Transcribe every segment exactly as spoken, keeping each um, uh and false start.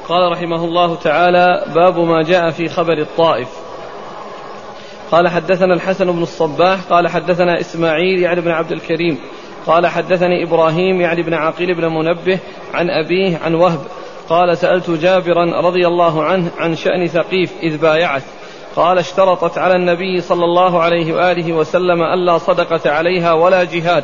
قال رحمه الله تعالى: باب ما جاء في خبر الطائف. قال: حدثنا الحسن بن الصباح قال حدثنا إسماعيل يعني بن عبد الكريم قال حدثني إبراهيم يعني بن عقيل بن منبه عن أبيه عن وهب قال: سألت جابرا رضي الله عنه عن شأن ثقيف إذ بايعت، قال: اشترطت على النبي صلى الله عليه وآله وسلم ألا صدقة عليها ولا جهاد،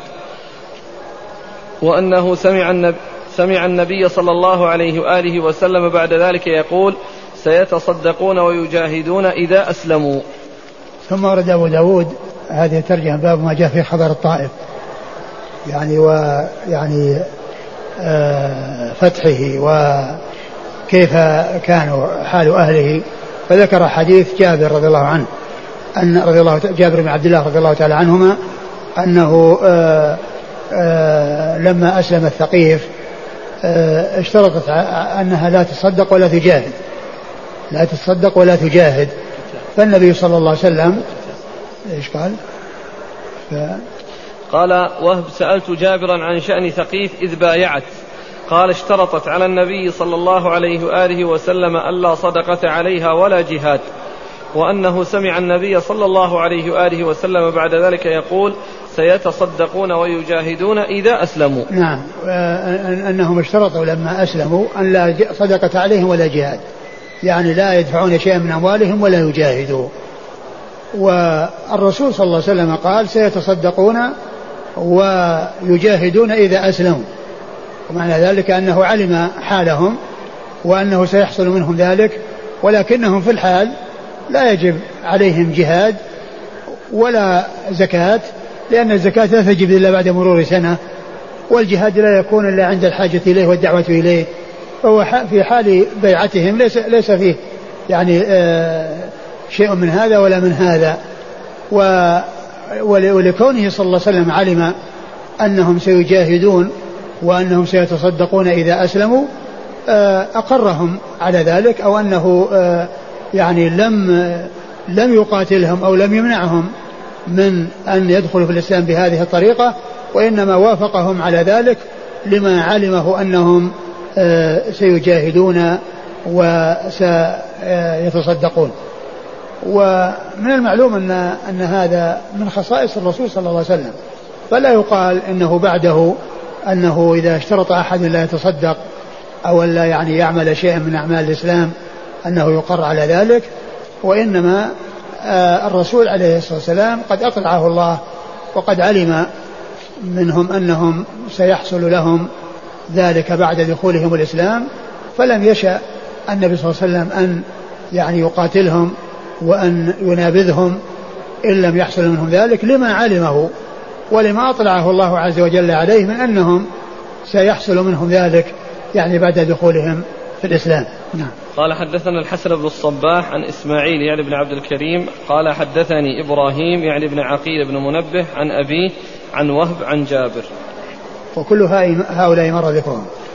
وأنه سمع النبي, سمع النبي صلى الله عليه وآله وسلم بعد ذلك يقول: سيتصدقون ويجاهدون إذا أسلموا. ثم ورد أبو داود هذه الترجمة: باب ما جاء في خبر الطائف، يعني ويعني آه فتحه وكيف كانوا حال أهله، فذكر حديث جابر رضي الله عنه أن رضي الله جابر بن عبد الله رضي الله تعالى عنهما أنه آه آه لما أسلم الثقيف آه اشترطت أنها لا تصدق ولا تجاهد، لا تصدق ولا تجاهد. فالنبي صلى الله عليه وسلم ايش قال؟ ف... قال وهب: سألت جابرا عن شأن ثقيف إذ بايعت، قال: اشترطت على النبي صلى الله عليه وآله وسلم ألا صدقة عليها ولا جهاد، وأنه سمع النبي صلى الله عليه وآله وسلم بعد ذلك يقول: سيتصدقون ويجاهدون إذا أسلموا. نعم، أنهم اشترطوا لما أسلموا أن لا صدقة عليهم ولا جهاد، يعني لا يدفعون شيئا من أموالهم ولا يجاهدوا. والرسول صلى الله عليه وسلم قال: سيتصدقون ويجاهدون إذا أسلموا، ومعنى ذلك أنه علم حالهم وأنه سيحصل منهم ذلك، ولكنهم في الحال لا يجب عليهم جهاد ولا زكاة، لأن الزكاة لا تجب إلا بعد مرور سنة، والجهاد لا يكون إلا عند الحاجة إليه والدعوة إليه. فهو في حال بيعتهم ليس, ليس فيه يعني آه شيء من هذا ولا من هذا. ولكونه صلى الله عليه وسلم علم أنهم سيجاهدون وأنهم سيتصدقون إذا أسلموا آه أقرهم على ذلك، أو أنه آه يعني لم لم يقاتلهم أو لم يمنعهم من أن يدخلوا في الإسلام بهذه الطريقة، وإنما وافقهم على ذلك لما علمه أنهم سيجاهدون وسيتصدقون. ومن المعلوم أن, أن هذا من خصائص الرسول صلى الله عليه وسلم، فلا يقال إنه بعده أنه إذا اشترط أحد لا يتصدق أو لا يعني يعمل شيئا من أعمال الإسلام أنه يقر على ذلك، وإنما الرسول عليه الصلاة والسلام قد أطلعه الله وقد علم منهم أنهم سيحصل لهم ذلك بعد دخولهم الإسلام، فلم يشأ النبي صلى الله عليه وسلم أن يعني يقاتلهم وأن ينابذهم إن لم يحصل منهم ذلك، لما علمه ولما أطلعه الله عز وجل عليه من أنهم سيحصل منهم ذلك يعني بعد دخولهم في الإسلام. نعم. قال: حدثنا الحسن بن الصباح عن إسماعيل يعني بن عبد الكريم قال حدثني إبراهيم يعني بن عقيل بن منبه عن أبيه عن وهب عن جابر. وكل هؤلاء مر ذكرهم.